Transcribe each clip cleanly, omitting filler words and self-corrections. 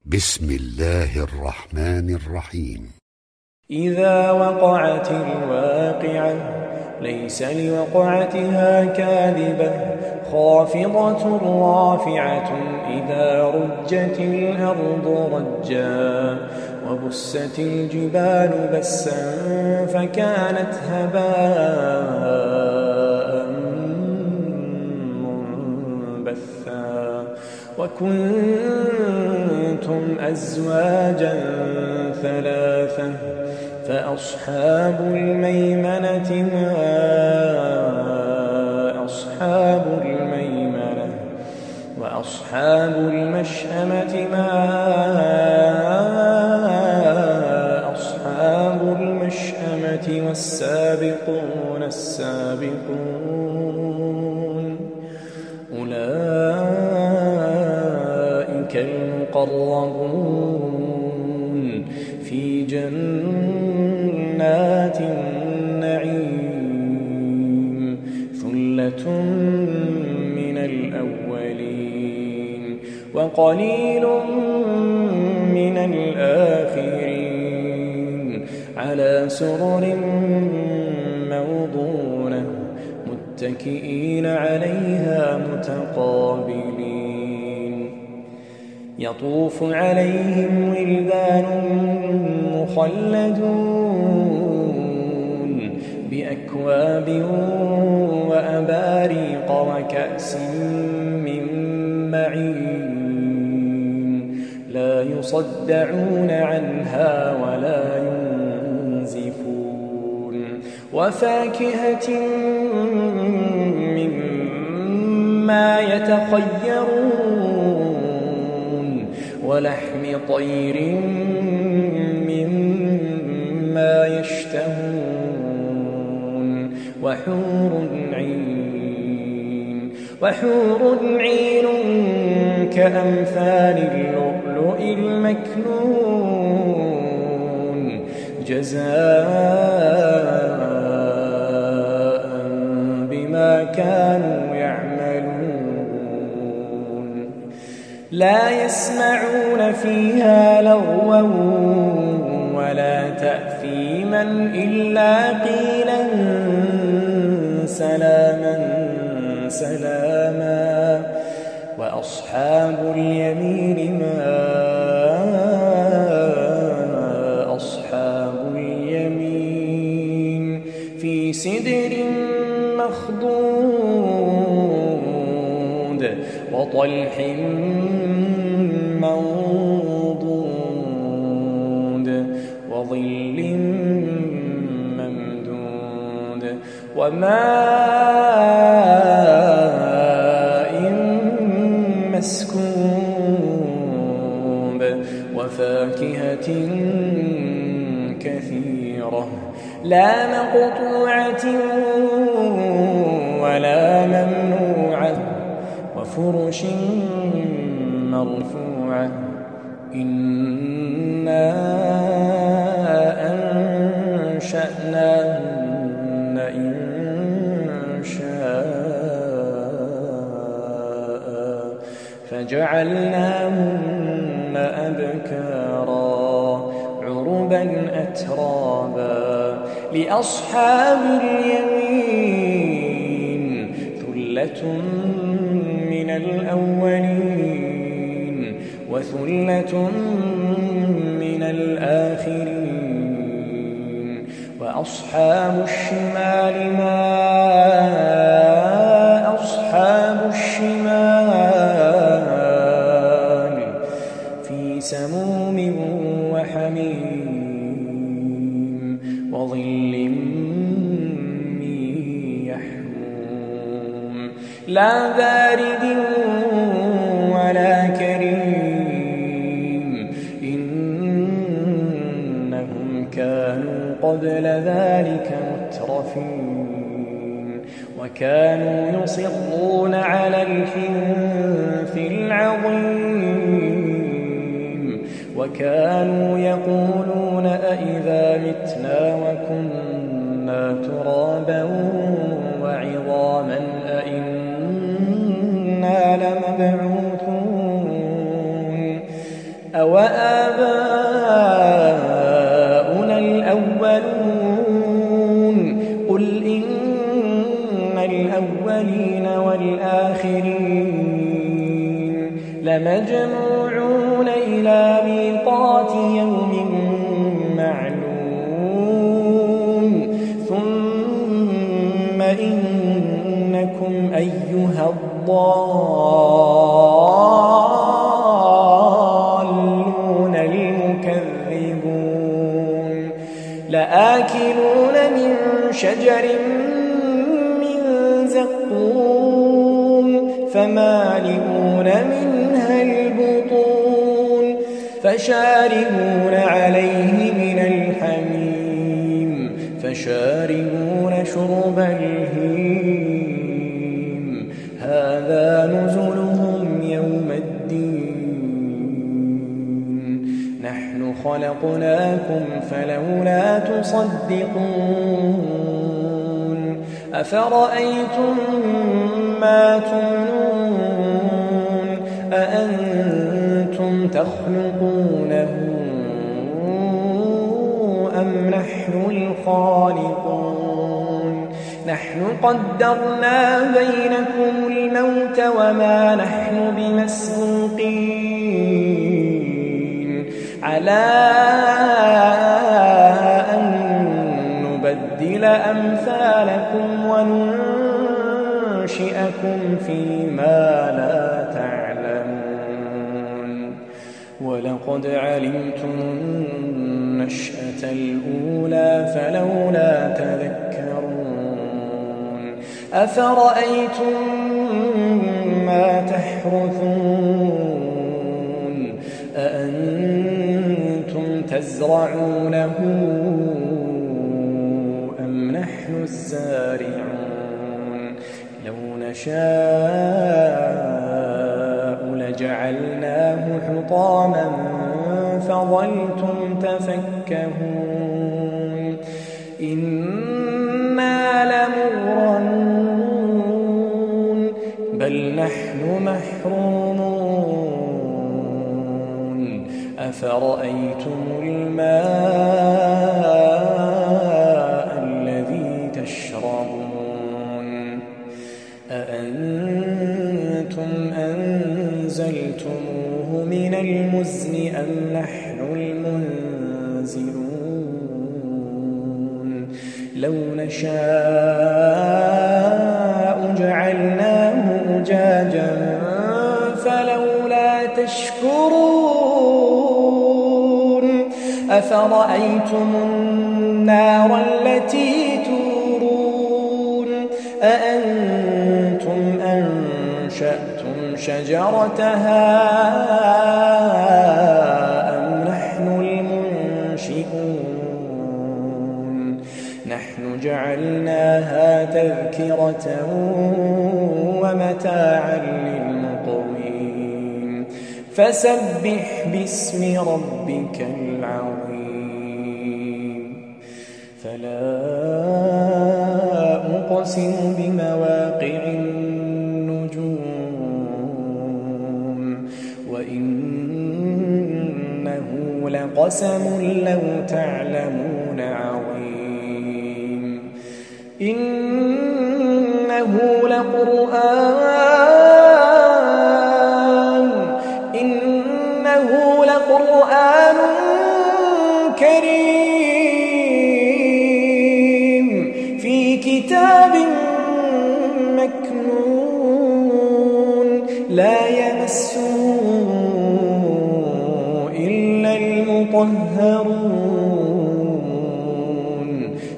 بسم الله الرحمن الرحيم. إذا وقعت الواقعة ليس لوقعتها كاذبة خافضة رافعة إذا رجت الأرض رجا وبست الجبال بسا فكانت هباء منبثا وكنتم أزواجا ثلاثة فأصحاب الميمنة ما أصحاب الميمنة وأصحاب المشأمة ما أصحاب المشأمة والسابقون السابقون أولئك المقربون في جنات النعيم ثلة من الأولين وقليل من الآخرين على سرر موضونة متكئين عليها متقابلين يطوف عليهم ولدان مخلدون بأكواب وأباريق وكأس من معين لا يصدعون عنها ولا ينزفون وفاكهة مما يتخيرون ولحم طير مما يشتهون وحور عين كأمثال اللؤلؤ المكنون جزاء بما كانوا يعملون لا يسمعون فيها لغوا ولا تأثيما إلا قيلا سلاما سلاما وأصحاب اليمين ما أصحاب اليمين في سدر مخضود وطلح منضود وظل ممدود وماء مسكوب وفاكهة كثيرة لا مقطوعة ولا ممنوعة وفرش مرفوعة إنا أنشأناهن إنشاء فجعلناهن أبكارا عربا أترابا لأصحاب اليمين ثلة من الأولين وثلة من الآخرين وأصحاب الشمال ما أصحاب الشمال في سموم وحميم وظل من يحموم لا بارد ولا كريم إنهم كانوا قبل ذلك مترفين وكانوا يصرون على الحنث العظيم وكانوا يقولون أئذا متنا وكنا ترابا وعظاما أئنا لمبعوثون وآباؤنا الأولون قل إن الأولين والآخرين لمجموعون إلى ميقات يوم معلوم ثم إنكم أيها الضالون المكذبون لآكلون من شجر من زقوم فمالئون منها البطون فشاربون عليه من الحميم فشاربون شرب الهيم هذا نزلهم يوم الدين نحن خلقناكم فلولا تصدقون أفرأيتم ما تمنون أأنتم تخلقونه أم نحن الخالقون نحن قدرنا بينكم الموت وما نحن بمسبوقين على أن نبدل أمثالكم وننشئكم فيما لا تعلمون ولقد علمتم النشأة الأولى فلولا تذكرون أفرأيتم ما تحرثون أأنتم تزرعونه أم نحن الزارعون لو نشاء لجعلناه حطاما فظلتم تفكهون إنا لمغرمون بل نحن محرومون أفرأيتم الماء الذي تشربون أأنتم أنزلتموه من المزن أم نحن المنزلون لو نشاء جعلناه أجاجا فلولا تشكرون أفرأيتم النار التي تورون أأنتم أنشأتم شجرتها أم نحن المنشئون نحن جعلناها تذكرة ومتاعا للمقوين فسبح باسم ربك العظيم فلا أقسم بمواقع النجوم وإنه لقسم لو تعلمون عظيم إنه لقرآن كريم في كتاب مكنون لا يمسه إلا المطهرون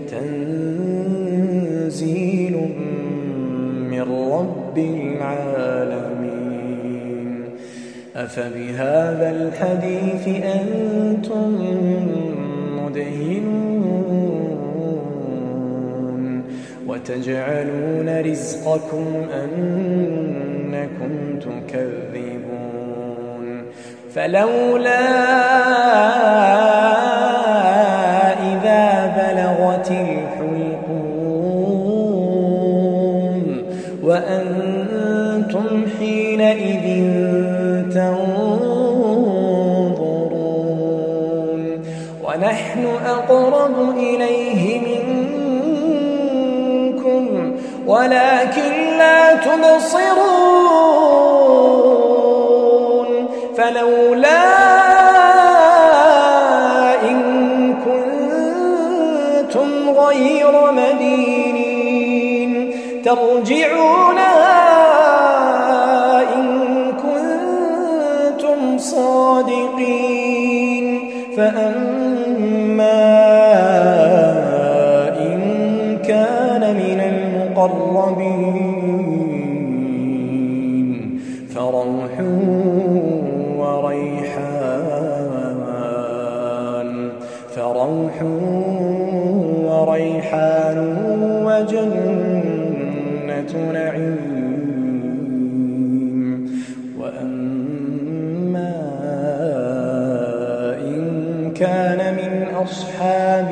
تنزيل من رب العالمين أفبهذا الحديث أنتم مدهنون وتجعلون رزقكم أنكم تكذبون فلولا إذا بلغت الحلقوم وأنتم حينئذ تنظرون ونحن أقرب إليه منكم ولكن لا تبصرون فلولا إن كنتم غير مدينين ترجعونها إن كنتم صادقين فأما إن كان من المقربين فروح وريحان وجنة نعيم وأما إن كان من أصحاب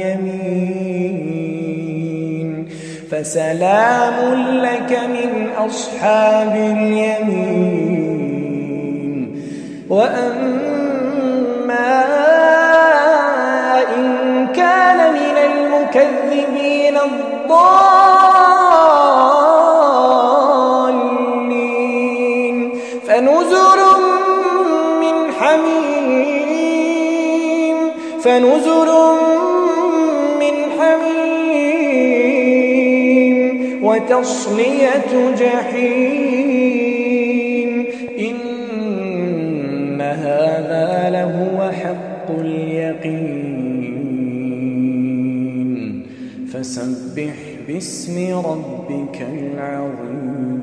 اليمين فسلام لك من أصحاب اليمين وأما إن كان من المكذبين الضالين فنزل من حميم وتصلية جحيم إن هذا لهو حق اليقين فسبح باسم ربك العظيم